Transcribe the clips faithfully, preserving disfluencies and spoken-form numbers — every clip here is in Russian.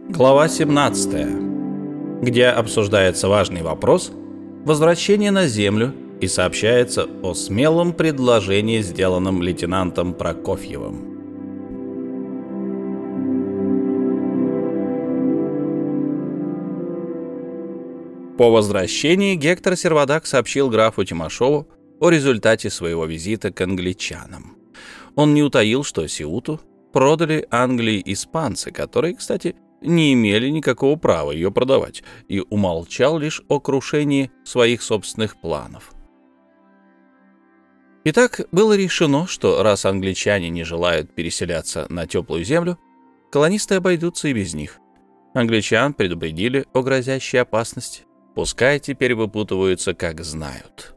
Глава семнадцатая, где обсуждается важный вопрос возвращения на Землю и сообщается о смелом предложении, сделанном лейтенантом Прокофьевым. По возвращении Гектор Сервадак сообщил графу Тимошову о результате своего визита к англичанам. Он не утаил, что Сеуту продали Англии испанцы, которые, кстати, не имели никакого права ее продавать, и умолчал лишь о крушении своих собственных планов. Итак, было решено, что раз англичане не желают переселяться на теплую землю, колонисты обойдутся и без них. Англичан предупредили о грозящей опасности. Пускай теперь выпутываются, как знают.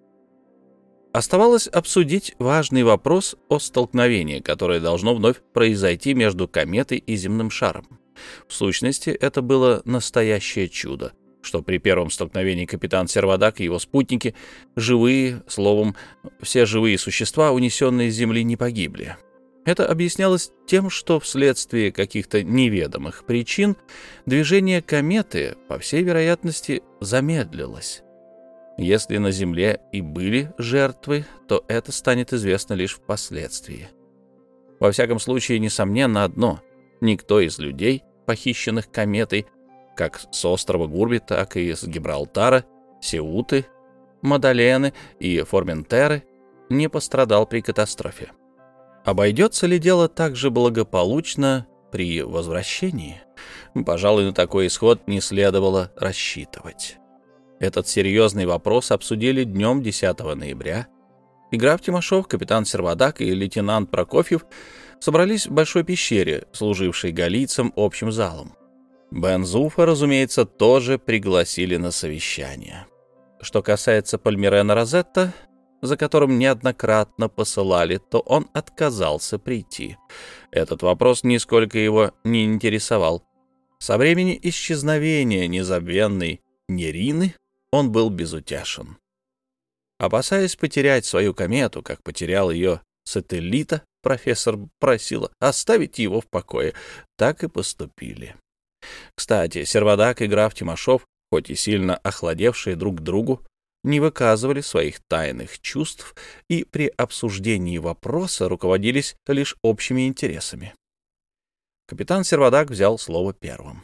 Оставалось обсудить важный вопрос о столкновении, которое должно вновь произойти между кометой и земным шаром. В сущности, это было настоящее чудо, что при первом столкновении капитан Сервадак и его спутники, живые, словом, все живые существа, унесенные с Земли, не погибли. Это объяснялось тем, что вследствие каких-то неведомых причин движение кометы, по всей вероятности, замедлилось. Если на Земле и были жертвы, то это станет известно лишь впоследствии. Во всяком случае, несомненно одно — никто из людей, похищенных кометой, как с острова Гурби, так и с Гибралтара, Сеуты, Мадалены и Форментеры, не пострадал при катастрофе. Обойдется ли дело так же благополучно при возвращении? Пожалуй, на такой исход не следовало рассчитывать. Этот серьезный вопрос обсудили днем десятого ноября, и граф Тимошов, капитан Сервадак и лейтенант Прокофьев собрались в большой пещере, служившей галийцам общим залом. Бен-Зуфа, разумеется, тоже пригласили на совещание. Что касается Пальмирена Розетта, за которым неоднократно посылали, то он отказался прийти. Этот вопрос нисколько его не интересовал. Со времени исчезновения незабвенной Нерины он был безутешен. Опасаясь потерять свою комету, как потерял ее сателлита, профессор просил оставить его в покое. Так и поступили. Кстати, Сервадак и граф Тимошов, хоть и сильно охладевшие друг к другу, не выказывали своих тайных чувств и при обсуждении вопроса руководились лишь общими интересами. Капитан Сервадак взял слово первым.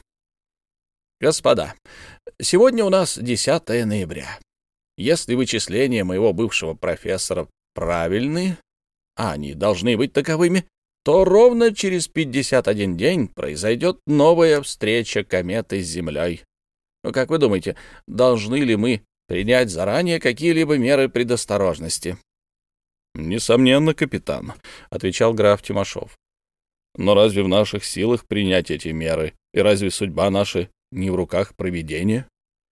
«Господа, сегодня у нас десятое ноября. Если вычисления моего бывшего профессора правильны, а они должны быть таковыми, то ровно через пятьдесят один день произойдет новая встреча кометы с Землей. Ну, как вы думаете, должны ли мы принять заранее какие-либо меры предосторожности?» «Несомненно, капитан», — отвечал граф Тимошов. «Но разве в наших силах принять эти меры? И разве судьба наша не в руках провидения?»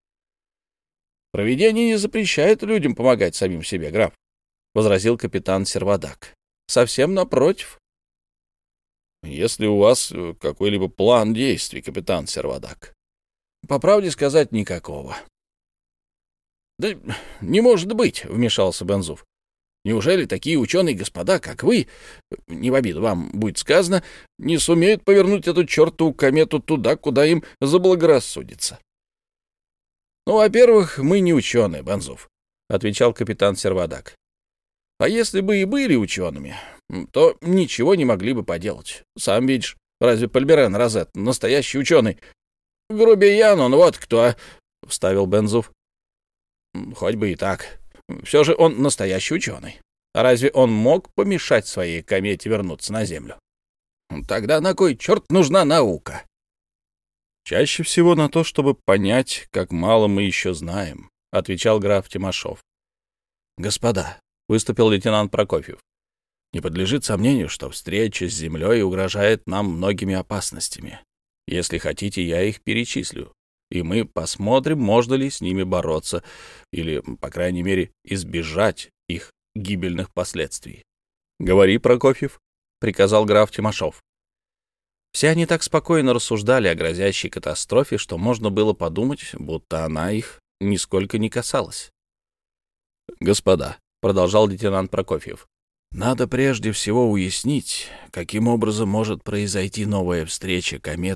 «Провидение не запрещает людям помогать самим себе, граф», — возразил капитан Сервадак. «Совсем напротив». «Если у вас какой-либо план действий, капитан Сервадак?» «По правде сказать, никакого». «Да не может быть», — вмешался Бен-Зуф. «Неужели такие ученые господа, как вы, не в обиду вам будет сказано, не сумеют повернуть эту чертову комету туда, куда им заблагорассудится?» «Ну, во-первых, мы не ученые, Бен-Зуф», — отвечал капитан Сервадак. «А если бы и были учеными, то ничего не могли бы поделать. Сам видишь, разве Пальмирен Розетт настоящий ученый? Грубиян он вот кто», — вставил Бен-Зуф. «Хоть бы и так. Все же он настоящий ученый. А разве он мог помешать своей комете вернуться на Землю? Тогда на кой черт нужна наука?» «Чаще всего на то, чтобы понять, как мало мы еще знаем», — отвечал граф Тимошов. «Господа», — выступил лейтенант Прокофьев, — «не подлежит сомнению, что встреча с Землей угрожает нам многими опасностями. Если хотите, я их перечислю, и мы посмотрим, можно ли с ними бороться или, по крайней мере, избежать их гибельных последствий». «Говори, Прокофьев», — приказал граф Тимошов. Все они так спокойно рассуждали о грозящей катастрофе, что можно было подумать, будто она их нисколько не касалась. «Господа», — продолжал лейтенант Прокофьев, — «надо прежде всего уяснить, каким образом может произойти новая встреча кометы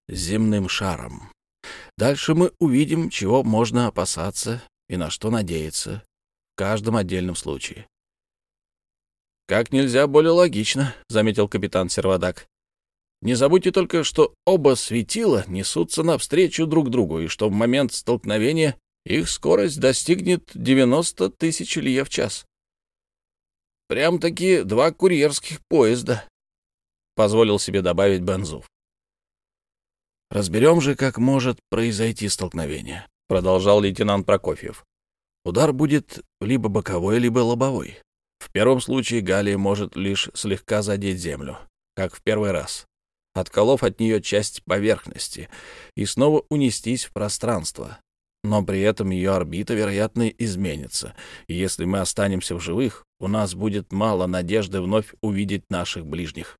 земным шаром. Дальше мы увидим, чего можно опасаться и на что надеяться в каждом отдельном случае. «Как нельзя более логично», — заметил капитан Сервадак. «Не забудьте только, что оба светила несутся навстречу друг другу, и что в момент столкновения их скорость достигнет девяносто тысяч лье в час. Прям-таки два курьерских поезда», — позволил себе добавить Бензуф. «Разберем же, как может произойти столкновение», — продолжал лейтенант Прокофьев. «Удар будет либо боковой, либо лобовой. В первом случае Галия может лишь слегка задеть землю, как в первый раз, отколов от нее часть поверхности, и снова унестись в пространство. Но при этом ее орбита, вероятно, изменится, и если мы останемся в живых, у нас будет мало надежды вновь увидеть наших ближних».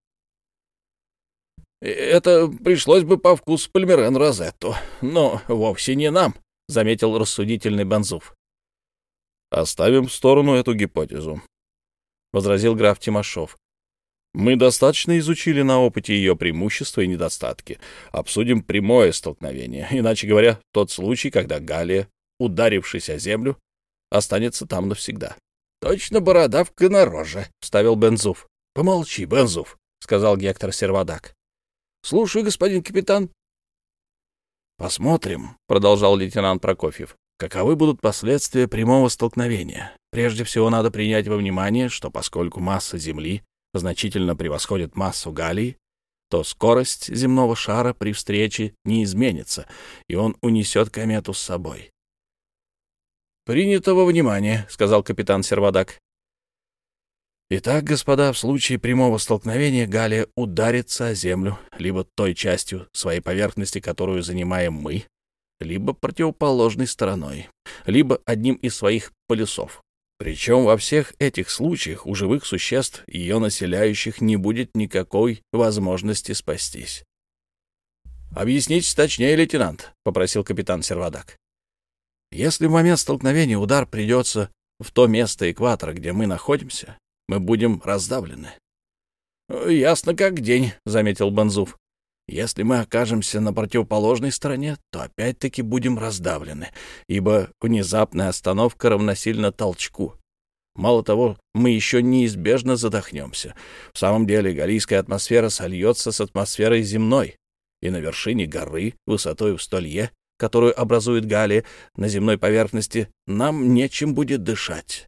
«Это пришлось бы по вкусу Пальмирен Розетту, но вовсе не нам», — заметил рассудительный Бензуф. «Оставим в сторону эту гипотезу», — возразил граф Тимошов. «Мы достаточно изучили на опыте ее преимущества и недостатки. Обсудим прямое столкновение, иначе говоря, тот случай, когда Галия, ударившись о землю, останется там навсегда». «Точно бородавка на роже», — вставил Бензуф. «Помолчи, Бензуф», — сказал Гектор Сервадак. «Слушаю, господин капитан». «Посмотрим», — продолжал лейтенант Прокофьев, «каковы будут последствия прямого столкновения. Прежде всего надо принять во внимание, что поскольку масса Земли значительно превосходит массу Галлии, то скорость земного шара при встрече не изменится, и он унесет комету с собой». «Принято во внимание», — сказал капитан Сервадак. «Итак, господа, в случае прямого столкновения Галия ударится о землю либо той частью своей поверхности, которую занимаем мы, либо противоположной стороной, либо одним из своих полюсов. Причем во всех этих случаях у живых существ, ее населяющих, не будет никакой возможности спастись». «Объясните точнее, лейтенант», — попросил капитан Сервадак. «Если в момент столкновения удар придется в то место экватора, где мы находимся, мы будем раздавлены». «Ясно как день», — заметил Бензуф. «Если мы окажемся на противоположной стороне, то опять-таки будем раздавлены, ибо внезапная остановка равносильна толчку. Мало того, мы еще неизбежно задохнемся. В самом деле галлийская атмосфера сольется с атмосферой земной, и на вершине горы, высотой в сто лье, которую образует Галлия, на земной поверхности, нам нечем будет дышать».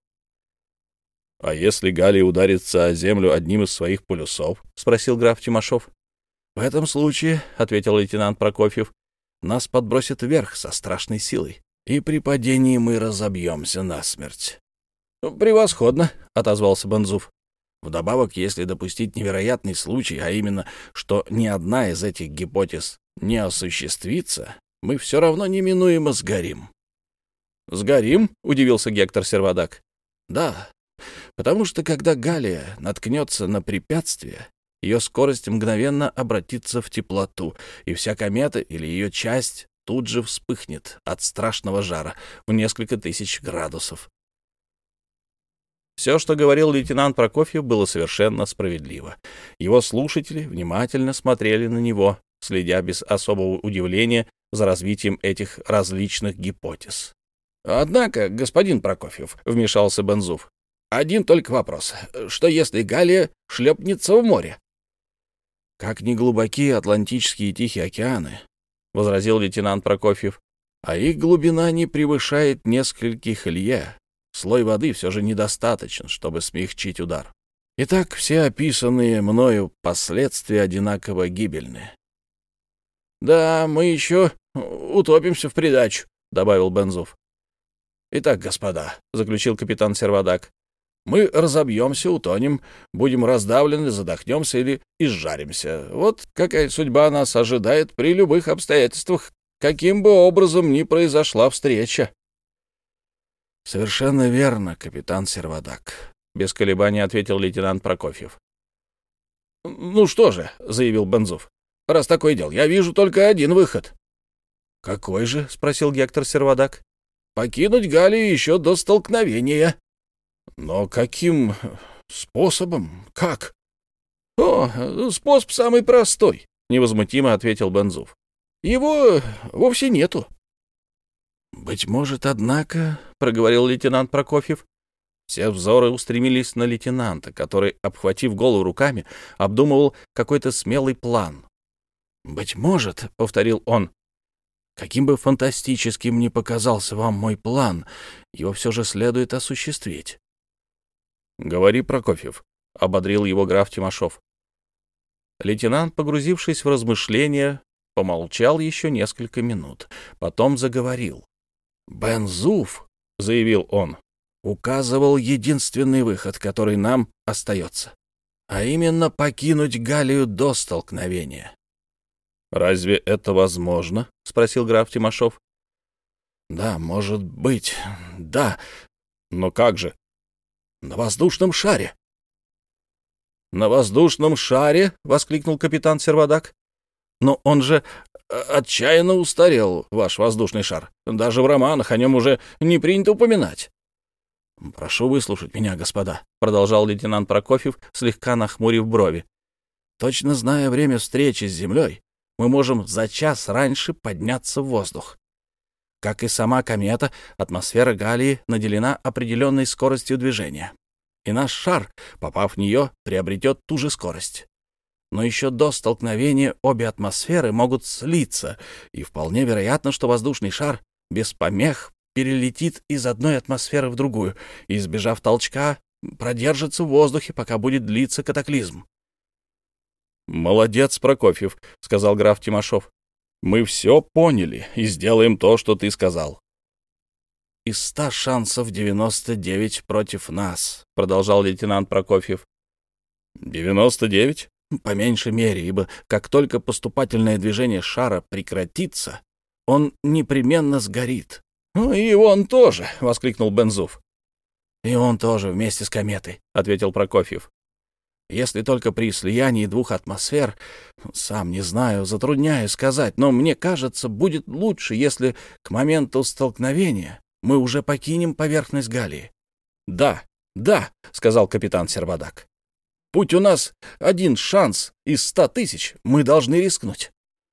«А если Галлия ударится о землю одним из своих полюсов?» — спросил граф Тимошов. «В этом случае, — ответил лейтенант Прокофьев, — нас подбросит вверх со страшной силой, и при падении мы разобьемся насмерть». «Превосходно», — отозвался Бензуф. «Вдобавок, если допустить невероятный случай, а именно, что ни одна из этих гипотез не осуществится, мы все равно неминуемо сгорим». «Сгорим?» — удивился Гектор Сервадак. «Да, потому что когда Галлия наткнется на препятствие, ее скорость мгновенно обратится в теплоту, и вся комета или ее часть тут же вспыхнет от страшного жара в несколько тысяч градусов». Все, что говорил лейтенант Прокофьев, было совершенно справедливо. Его слушатели внимательно смотрели на него, следя без особого удивления за развитием этих различных гипотез. «Однако, господин Прокофьев, — вмешался Бензуф, — один только вопрос. Что если Галлия шлепнется в море?» «Как ни глубоки Атлантические и Тихие океаны, — возразил лейтенант Прокофьев, — а их глубина не превышает нескольких лье. Слой воды все же недостаточен, чтобы смягчить удар. Итак, все описанные мною последствия одинаково гибельны». «Да, мы еще утопимся в придачу», — добавил Бензуф. «Итак, господа, — заключил капитан Сервадак, — мы разобьемся, утонем, будем раздавлены, задохнемся или изжаримся. Вот какая судьба нас ожидает при любых обстоятельствах, каким бы образом ни произошла встреча». «Совершенно верно, капитан Сервадак», — без колебаний ответил лейтенант Прокофьев. «Ну что же, — заявил Бензуф, — раз такое дело, я вижу только один выход». «Какой же?» — спросил Гектор Сервадак. «Покинуть Галлию еще до столкновения». «Но каким способом? Как?» «О, способ самый простой», — невозмутимо ответил Бензуф. Его вовсе нету. «Быть может, однако, — проговорил лейтенант Прокофьев, — все взоры устремились на лейтенанта, который, обхватив голову руками, обдумывал какой-то смелый план. «Быть может, — повторил он, — каким бы фантастическим ни показался вам мой план, его все же следует осуществить». «Говори, Прокофьев, — ободрил его граф Тимошов. Лейтенант, погрузившись в размышления, помолчал еще несколько минут, потом заговорил. «Бен-Зуф, — заявил он, — указывал единственный выход, который нам остается, а именно покинуть Галлию до столкновения». «Разве это возможно?» — спросил граф Тимошов. «Да, может быть, да. Но как же?» «На воздушном шаре». «На воздушном шаре?» — воскликнул капитан Сервадак. «Но он же отчаянно устарел, ваш воздушный шар. Даже в романах о нем уже не принято упоминать». «Прошу выслушать меня, господа», — продолжал лейтенант Прокофьев, слегка нахмурив брови. «Точно зная время встречи с Землей, мы можем за час раньше подняться в воздух. Как и сама комета, атмосфера Галлии наделена определенной скоростью движения, и наш шар, попав в нее, приобретет ту же скорость. Но еще до столкновения обе атмосферы могут слиться, и вполне вероятно, что воздушный шар без помех перелетит из одной атмосферы в другую и, избежав толчка, продержится в воздухе, пока будет длиться катаклизм». «Молодец, Прокофьев», — сказал граф Тимошов. «Мы все поняли и сделаем то, что ты сказал». «Из ста шансов девяносто девять против нас», — продолжал лейтенант Прокофьев. «девяносто девять? По меньшей мере, ибо как только поступательное движение шара прекратится, он непременно сгорит». «Ну и он тоже», — воскликнул Бен-Зуф. «И он тоже вместе с кометой», — ответил Прокофьев. «Если только при слиянии двух атмосфер, сам не знаю, затрудняю сказать, но мне кажется, будет лучше, если к моменту столкновения мы уже покинем поверхность Галлии». «Да, да», — сказал капитан Сервадак. «Будь у нас один шанс из ста тысяч, мы должны рискнуть».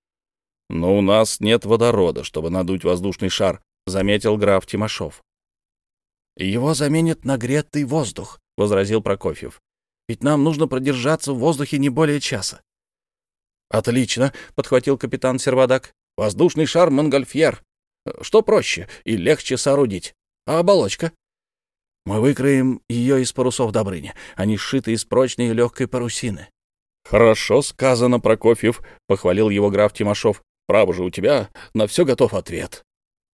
«Но у нас нет водорода, чтобы надуть воздушный шар», — заметил граф Тимошов. «Его заменит нагретый воздух», — возразил Прокофьев. «Ведь нам нужно продержаться в воздухе не более часа». «Отлично», — подхватил капитан Сервадак. «Воздушный шар Монгольфьер. Что проще и легче соорудить? А оболочка?» «Мы выкроем ее из парусов Добрыни. Они сшиты из прочной и легкой парусины». «Хорошо сказано, Прокофьев», — похвалил его граф Тимошов. «Право же, у тебя на все готов ответ».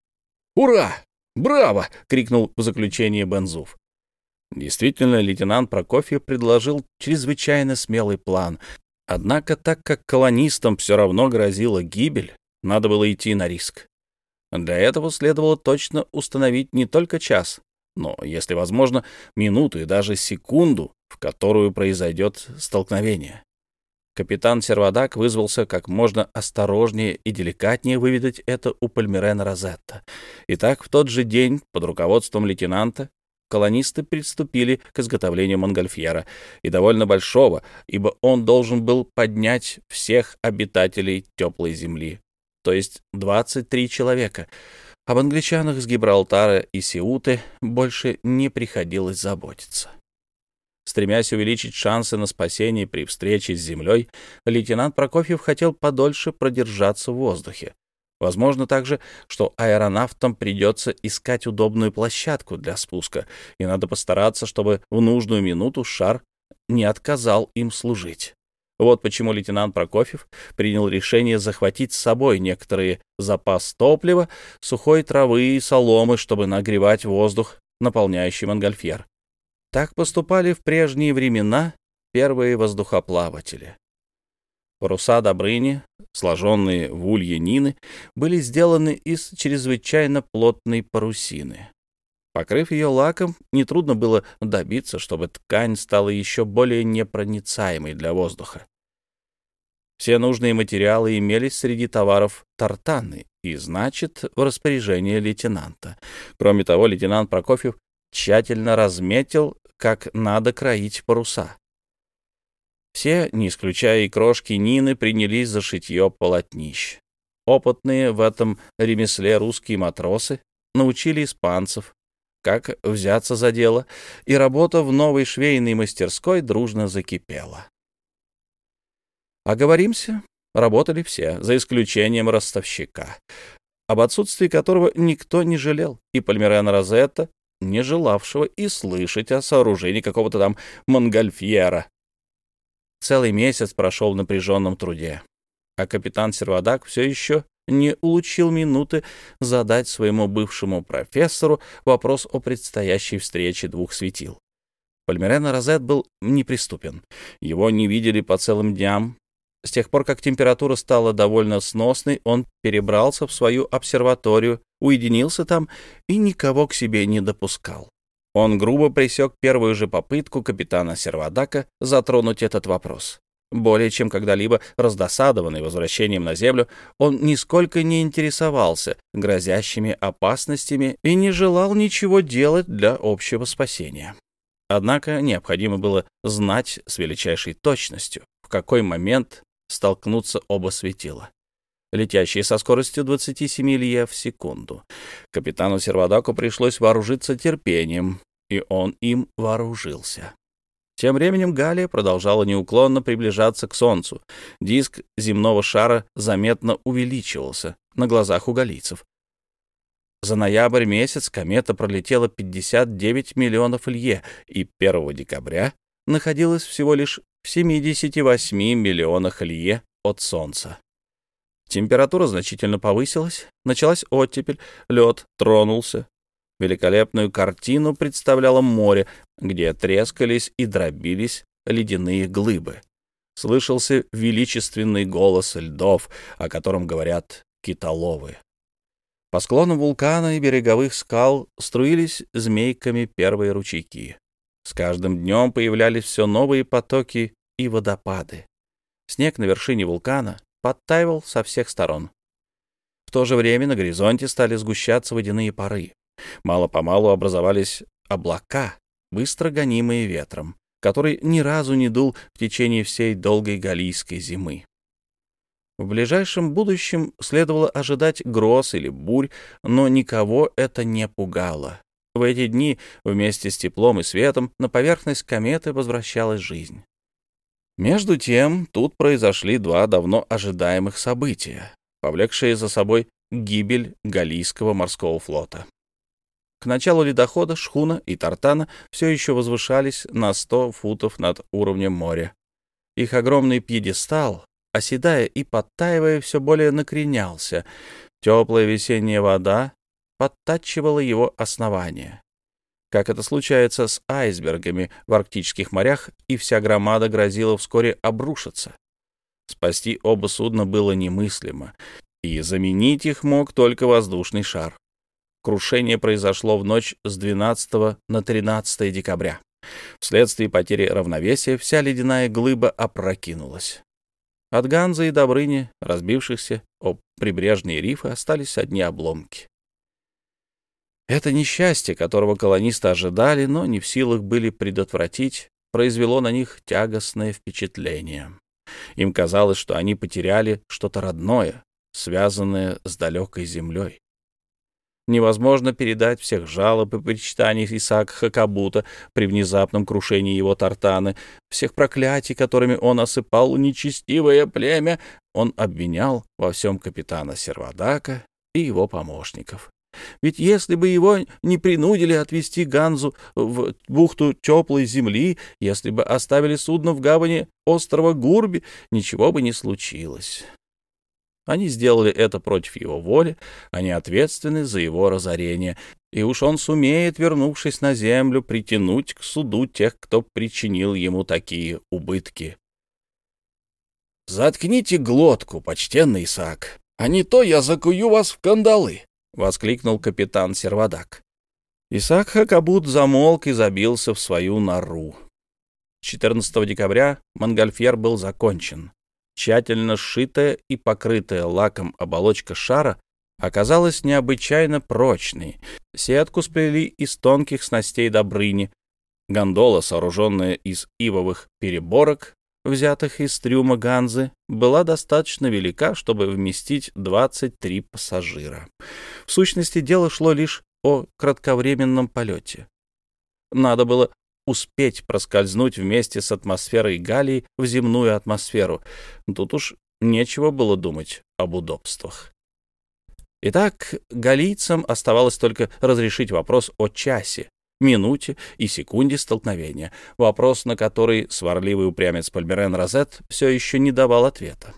«Ура! Браво!» — крикнул в заключение Бен-Зуф. Действительно, лейтенант Прокофьев предложил чрезвычайно смелый план. Однако, так как колонистам все равно грозила гибель, надо было идти на риск. Для этого следовало точно установить не только час, но, если возможно, минуту и даже секунду, в которую произойдет столкновение. Капитан Сервадак вызвался как можно осторожнее и деликатнее выведать это у Пальмирена Розетта. Итак, в тот же день под руководством лейтенанта колонисты приступили к изготовлению Монгольфьера, и довольно большого, ибо он должен был поднять всех обитателей теплой земли, то есть двадцать три человека. Об англичанах с Гибралтара и Сеуты больше не приходилось заботиться. Стремясь увеличить шансы на спасение при встрече с землей, лейтенант Прокофьев хотел подольше продержаться в воздухе. Возможно также, что аэронавтам придется искать удобную площадку для спуска, и надо постараться, чтобы в нужную минуту шар не отказал им служить. Вот почему лейтенант Прокофьев принял решение захватить с собой некоторые запас топлива, сухой травы и соломы, чтобы нагревать воздух, наполняющий Монгольфьер. Так поступали в прежние времена первые воздухоплаватели. Паруса Добрыни, сложенные в улье Нины, были сделаны из чрезвычайно плотной парусины. Покрыв ее лаком, нетрудно было добиться, чтобы ткань стала еще более непроницаемой для воздуха. Все нужные материалы имелись среди товаров Тартаны и, значит, в распоряжении лейтенанта. Кроме того, лейтенант Прокофьев тщательно разметил, как надо кроить паруса. Все, не исключая и крошки Нины, принялись за шитье полотнищ. Опытные в этом ремесле русские матросы научили испанцев, как взяться за дело, и работа в новой швейной мастерской дружно закипела. Оговоримся, работали все, за исключением ростовщика, об отсутствии которого никто не жалел, и Пальмирена Розетта, не желавшего и слышать о сооружении какого-то там монгольфьера. Целый месяц прошел в напряженном труде, а капитан Сервадак все еще не улучил минуты задать своему бывшему профессору вопрос о предстоящей встрече двух светил. Пальмирена Розет был неприступен. Его не видели по целым дням. С тех пор, как температура стала довольно сносной, он перебрался в свою обсерваторию, уединился там и никого к себе не допускал. Он грубо пресек первую же попытку капитана Сервадака затронуть этот вопрос. Более чем когда-либо раздосадованный возвращением на землю, он нисколько не интересовался грозящими опасностями и не желал ничего делать для общего спасения. Однако необходимо было знать с величайшей точностью, в какой момент столкнутся оба светила, летящие со скоростью двадцати семи лье в секунду. Капитану Сервадаку пришлось вооружиться терпением, и он им вооружился. Тем временем Галлия продолжала неуклонно приближаться к Солнцу. Диск земного шара заметно увеличивался на глазах у галлийцев. За ноябрь месяц комета пролетела пятьдесят девять миллионов лье и первого декабря находилась всего лишь в семидесяти восьми миллионах лье от Солнца. Температура значительно повысилась, началась оттепель, лед тронулся. Великолепную картину представляло море, где трескались и дробились ледяные глыбы. Слышался величественный голос льдов, о котором говорят китоловы. По склонам вулкана и береговых скал струились змейками первые ручейки. С каждым днем появлялись все новые потоки и водопады. Снег на вершине вулкана подтаивал со всех сторон. В то же время на горизонте стали сгущаться водяные пары. Мало-помалу образовались облака, быстро гонимые ветром, который ни разу не дул в течение всей долгой галлийской зимы. В ближайшем будущем следовало ожидать гроз или бурь, но никого это не пугало. В эти дни вместе с теплом и светом на поверхность кометы возвращалась жизнь. Между тем, тут произошли два давно ожидаемых события, повлекшие за собой гибель галлийского морского флота. К началу ледохода шхуна и тартана все еще возвышались на сто футов над уровнем моря. Их огромный пьедестал, оседая и подтаивая, все более накренялся. Теплая весенняя вода подтачивала его основание, как это случается с айсбергами в арктических морях, и вся громада грозила вскоре обрушиться. Спасти оба судна было немыслимо, и заменить их мог только воздушный шар. Крушение произошло в ночь с двенадцатого на тринадцатое декабря. Вследствие потери равновесия вся ледяная глыба опрокинулась. От Ганзы и Добрыни, разбившихся об прибрежные рифы, остались одни обломки. Это несчастье, которого колонисты ожидали, но не в силах были предотвратить, произвело на них тягостное впечатление. Им казалось, что они потеряли что-то родное, связанное с далекой землей. Невозможно передать всех жалоб и причитаний Исаака Хакабута при внезапном крушении его тартаны, всех проклятий, которыми он осыпал нечестивое племя. Он обвинял во всем капитана Сервадака и его помощников. Ведь если бы его не принудили отвезти Ганзу в бухту теплой земли, если бы оставили судно в гавани острова Гурби, ничего бы не случилось. Они сделали это против его воли, они ответственны за его разорение, и уж он сумеет, вернувшись на землю, притянуть к суду тех, кто причинил ему такие убытки. «Заткните глотку, почтенный Исаак, а не то я закую вас в кандалы!» — воскликнул капитан Сервадак. Исаак Хакабут замолк и забился в свою нору. четырнадцатого декабря монгольфьер был закончен. Тщательно сшитая и покрытая лаком оболочка шара оказалась необычайно прочной. Сетку сплели из тонких снастей Добрыни. Гондола, сооруженная из ивовых переборок, взятых из трюма Ганзы, была достаточно велика, чтобы вместить двадцать три пассажира. В сущности, дело шло лишь о кратковременном полете. Надо было успеть проскользнуть вместе с атмосферой Галлии в земную атмосферу. Тут уж нечего было думать об удобствах. Итак, галлийцам оставалось только разрешить вопрос о часе, минуте и секунде столкновения, вопрос, на который сварливый упрямец Пальмирен Розет все еще не давал ответа.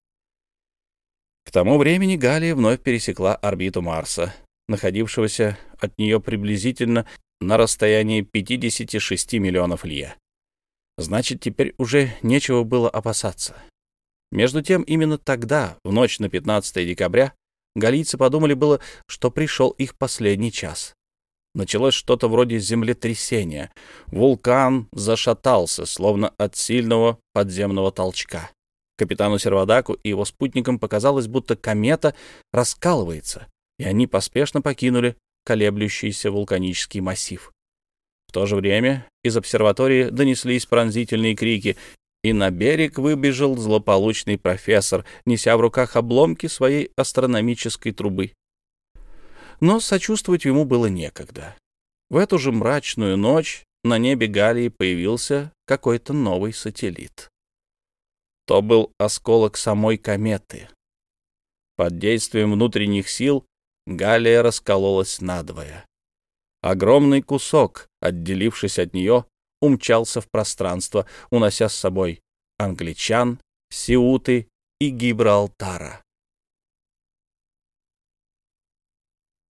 К тому времени Галлия вновь пересекла орбиту Марса, находившегося от нее приблизительно на расстоянии пятьдесят шесть миллионов лье. Значит, теперь уже нечего было опасаться. Между тем, именно тогда, в ночь на пятнадцатое декабря, галлийцы подумали было, что пришел их последний час. Началось что-то вроде землетрясения. Вулкан зашатался, словно от сильного подземного толчка. Капитану Сервадаку и его спутникам показалось, будто комета раскалывается, и они поспешно покинули колеблющийся вулканический массив. В то же время из обсерватории донеслись пронзительные крики, и на берег выбежал злополучный профессор, неся в руках обломки своей астрономической трубы. Но сочувствовать ему было некогда. В эту же мрачную ночь на небе Галлии появился какой-то новый сателлит. То был осколок самой кометы. Под действием внутренних сил Галлия раскололась надвое. Огромный кусок, отделившись от нее, умчался в пространство, унося с собой англичан, Сеуты и Гибралтара.